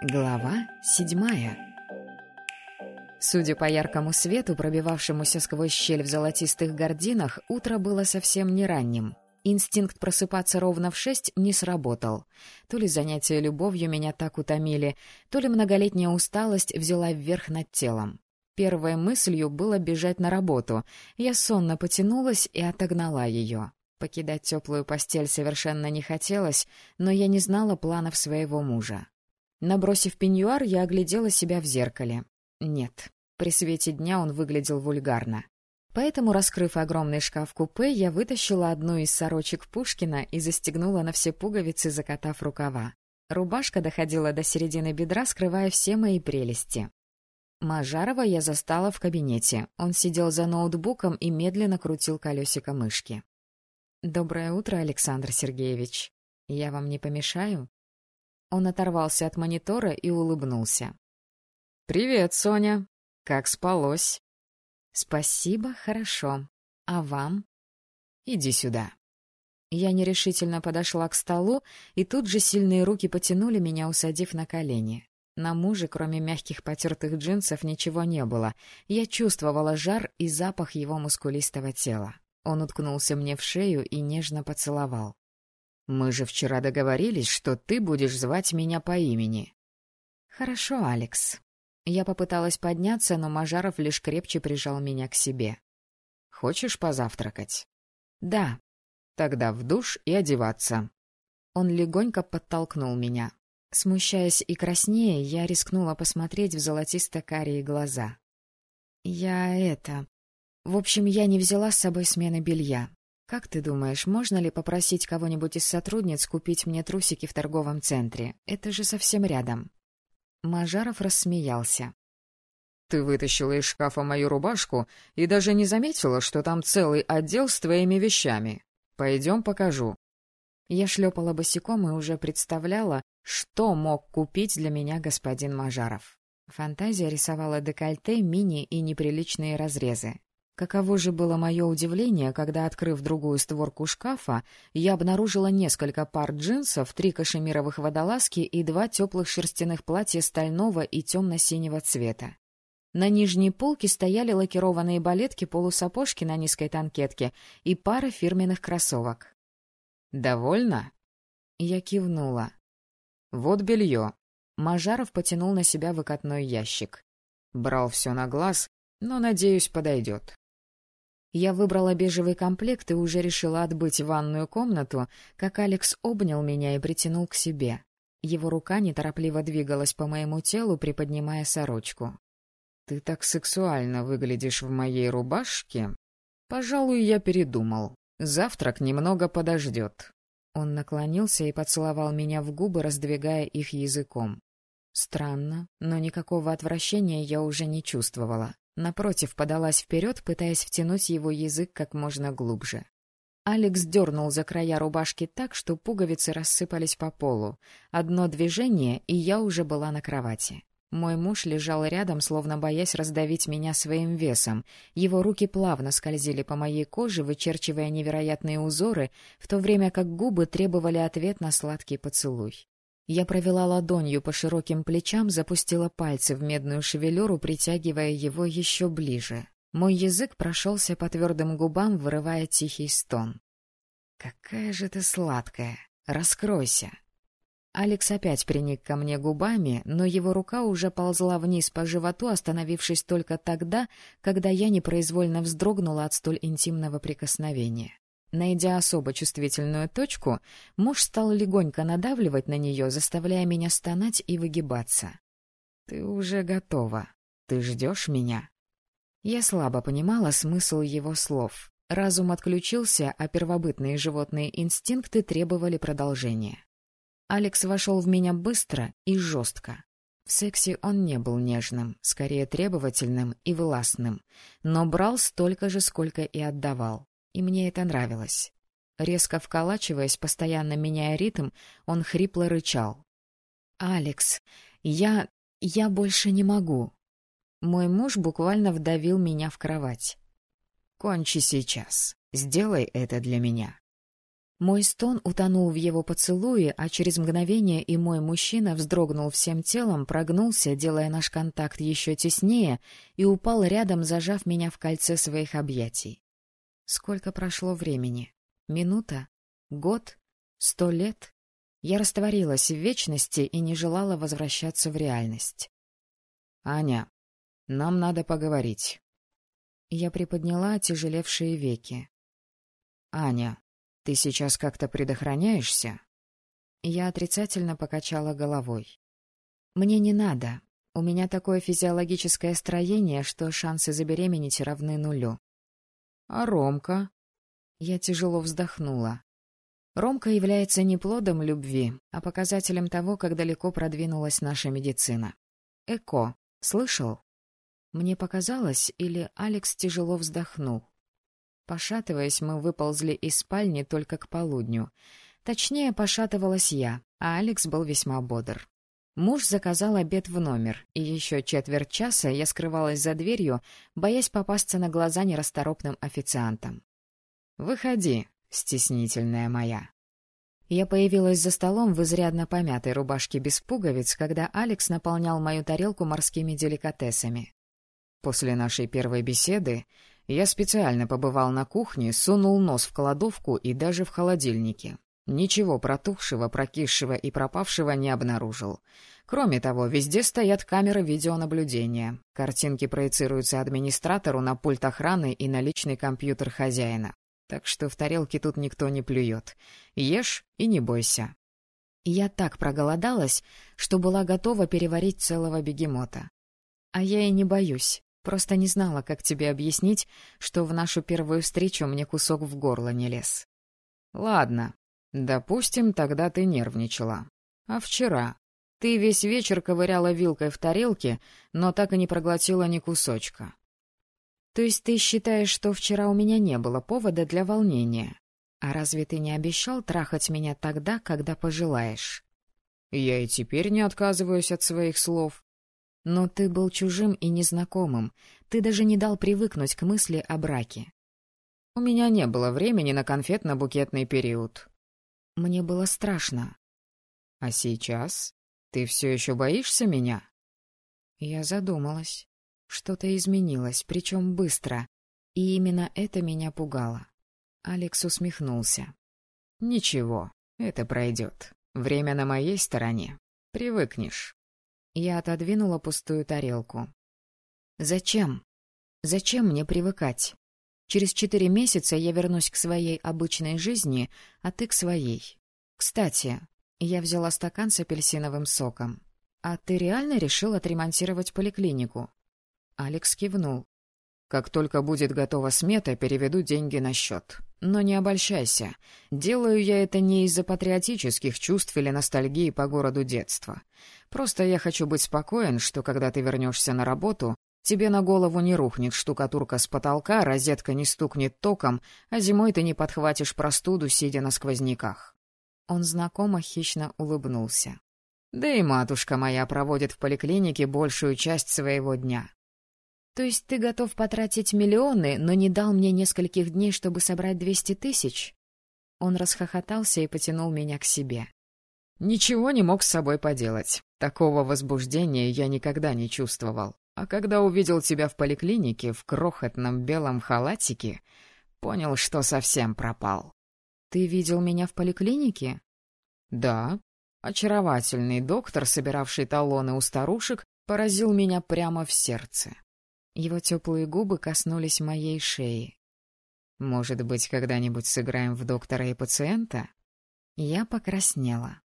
Глава 7. Судя по яркому свету, пробивавшемуся сквозь щель в золотистых гардинах, утро было совсем не ранним. Инстинкт просыпаться ровно в 6 не сработал. То ли занятия любовью меня так утомили, то ли многолетняя усталость взяла вверх над телом. Первой мыслью было бежать на работу. Я сонно потянулась и отогнала ее. Покидать теплую постель совершенно не хотелось, но я не знала планов своего мужа. Набросив пеньюар, я оглядела себя в зеркале. Нет, при свете дня он выглядел вульгарно. Поэтому, раскрыв огромный шкаф-купе, я вытащила одну из сорочек Пушкина и застегнула на все пуговицы, закатав рукава. Рубашка доходила до середины бедра, скрывая все мои прелести. Мажарова я застала в кабинете. Он сидел за ноутбуком и медленно крутил колесико мышки. «Доброе утро, Александр Сергеевич. Я вам не помешаю?» Он оторвался от монитора и улыбнулся. «Привет, Соня. Как спалось?» «Спасибо, хорошо. А вам?» «Иди сюда». Я нерешительно подошла к столу, и тут же сильные руки потянули меня, усадив на колени. На муже, кроме мягких потертых джинсов, ничего не было. Я чувствовала жар и запах его мускулистого тела. Он уткнулся мне в шею и нежно поцеловал. «Мы же вчера договорились, что ты будешь звать меня по имени». «Хорошо, Алекс». Я попыталась подняться, но Мажаров лишь крепче прижал меня к себе. «Хочешь позавтракать?» «Да». «Тогда в душ и одеваться». Он легонько подтолкнул меня. Смущаясь и краснея, я рискнула посмотреть в золотисто-карие глаза. В общем, я не взяла с собой смены белья. Как ты думаешь, можно ли попросить кого-нибудь из сотрудниц купить мне трусики в торговом центре? Это же совсем рядом». Мажаров рассмеялся. «Ты вытащила из шкафа мою рубашку и даже не заметила, что там целый отдел с твоими вещами. Пойдем покажу». Я шлепала босиком и уже представляла, что мог купить для меня господин Мажаров. Фантазия рисовала декольте, мини и неприличные разрезы. Каково же было мое удивление, когда, открыв другую створку шкафа, я обнаружила несколько пар джинсов, 3 кашемировых водолазки и 2 теплых шерстяных платья стального и темно-синего цвета. На нижней полке стояли лакированные балетки-полусапожки на низкой танкетке и пара фирменных кроссовок. «Довольно?» Я кивнула. «Вот белье». Мажаров потянул на себя выкатной ящик. Брал все на глаз, но, надеюсь, подойдет. Я выбрала бежевый комплект и уже решила отбыть в ванную комнату, как Алекс обнял меня и притянул к себе. Его рука неторопливо двигалась по моему телу, приподнимая сорочку. «Ты так сексуально выглядишь в моей рубашке. Пожалуй, я передумал. Завтрак немного подождет». Он наклонился и поцеловал меня в губы, раздвигая их языком. Странно, но никакого отвращения я уже не чувствовала. Напротив, подалась вперед, пытаясь втянуть его язык как можно глубже. Алекс дернул за края рубашки так, что пуговицы рассыпались по полу. Одно движение, и я уже была на кровати. Мой муж лежал рядом, словно боясь раздавить меня своим весом. Его руки плавно скользили по моей коже, вычерчивая невероятные узоры, в то время как губы требовали ответ на сладкий поцелуй. Я провела ладонью по широким плечам, запустила пальцы в медную шевелюру, притягивая его еще ближе. Мой язык прошелся по твердым губам, вырывая тихий стон. «Какая же ты сладкая! Раскройся!» Алекс опять приник ко мне губами, но его рука уже ползла вниз по животу, остановившись только тогда, когда я непроизвольно вздрогнула от столь интимного прикосновения. Найдя особо чувствительную точку, муж стал легонько надавливать на нее, заставляя меня стонать и выгибаться. «Ты уже готова. Ты ждешь меня?» Я слабо понимала смысл его слов. Разум отключился, а первобытные животные инстинкты требовали продолжения. Алекс вошел в меня быстро и жестко. В сексе он не был нежным, скорее требовательным и властным, но брал столько же, сколько и отдавал. И мне это нравилось. Резко вколачиваясь, постоянно меняя ритм, он хрипло рычал. «Алекс, я больше не могу». Мой муж буквально вдавил меня в кровать. «Кончи сейчас. Сделай это для меня». Мой стон утонул в его поцелуе, а через мгновение и мой мужчина вздрогнул всем телом, прогнулся, делая наш контакт еще теснее, и упал рядом, зажав меня в кольце своих объятий. Сколько прошло времени? Минута? Год? 100 лет? Я растворилась в вечности и не желала возвращаться в реальность. — Аня, нам надо поговорить. Я приподняла отяжелевшие веки. — Аня, ты сейчас как-то предохраняешься? Я отрицательно покачала головой. — Мне не надо. У меня такое физиологическое строение, что шансы забеременеть равны нулю. — А Ромка? Я тяжело вздохнула. Ромка является не плодом любви, а показателем того, как далеко продвинулась наша медицина. ЭКО. Слышал? Мне показалось, или Алекс тяжело вздохнул. Пошатываясь, мы выползли из спальни только к полудню. Точнее, пошатывалась я, а Алекс был весьма бодр. Муж заказал обед в номер, и еще четверть часа я скрывалась за дверью, боясь попасться на глаза нерасторопным официантам. «Выходи, стеснительная моя». Я появилась за столом в изрядно помятой рубашке без пуговиц, когда Алекс наполнял мою тарелку морскими деликатесами. После нашей первой беседы я специально побывал на кухне, сунул нос в кладовку и даже в холодильнике. Ничего протухшего, прокисшего и пропавшего не обнаружил. Кроме того, везде стоят камеры видеонаблюдения. Картинки проецируются администратору на пульт охраны и на личный компьютер хозяина. Так что в тарелке тут никто не плюет. Ешь и не бойся. Я так проголодалась, что была готова переварить целого бегемота. А я и не боюсь. Просто не знала, как тебе объяснить, что в нашу первую встречу мне кусок в горло не лез. Ладно, допустим, тогда ты нервничала. А вчера? Ты весь вечер ковыряла вилкой в тарелке, но так и не проглотила ни кусочка. То есть ты считаешь, что вчера у меня не было повода для волнения? А разве ты не обещал трахать меня тогда, когда пожелаешь? Я и теперь не отказываюсь от своих слов. Но ты был чужим и незнакомым. Ты даже не дал привыкнуть к мысли о браке. У меня не было времени на конфетно-букетный период. Мне было страшно. А сейчас? Ты все еще боишься меня? Я задумалась. Что-то изменилось, причем быстро. И именно это меня пугало. Алекс усмехнулся. Ничего, это пройдет. Время на моей стороне. Привыкнешь. Я отодвинула пустую тарелку. «Зачем? Зачем мне привыкать? Через 4 месяца я вернусь к своей обычной жизни, а ты к своей. Кстати, я взяла стакан с апельсиновым соком. А ты реально решил отремонтировать поликлинику?» Алекс кивнул. «Как только будет готова смета, переведу деньги на счет. Но не обольщайся. Делаю я это не из-за патриотических чувств или ностальгии по городу детства. Просто я хочу быть спокоен, что когда ты вернешься на работу, тебе на голову не рухнет штукатурка с потолка, розетка не стукнет током, а зимой ты не подхватишь простуду, сидя на сквозняках». Он знакомо хищно улыбнулся. «Да и матушка моя проводит в поликлинике большую часть своего дня». «То есть ты готов потратить миллионы, но не дал мне нескольких дней, чтобы собрать 200 тысяч?» Он расхохотался и потянул меня к себе. «Ничего не мог с собой поделать. Такого возбуждения я никогда не чувствовал. А когда увидел тебя в поликлинике в крохотном белом халатике, понял, что совсем пропал». «Ты видел меня в поликлинике?» «Да. Очаровательный доктор, собиравший талоны у старушек, поразил меня прямо в сердце». Его теплые губы коснулись моей шеи. «Может быть, когда-нибудь сыграем в доктора и пациента?» Я покраснела.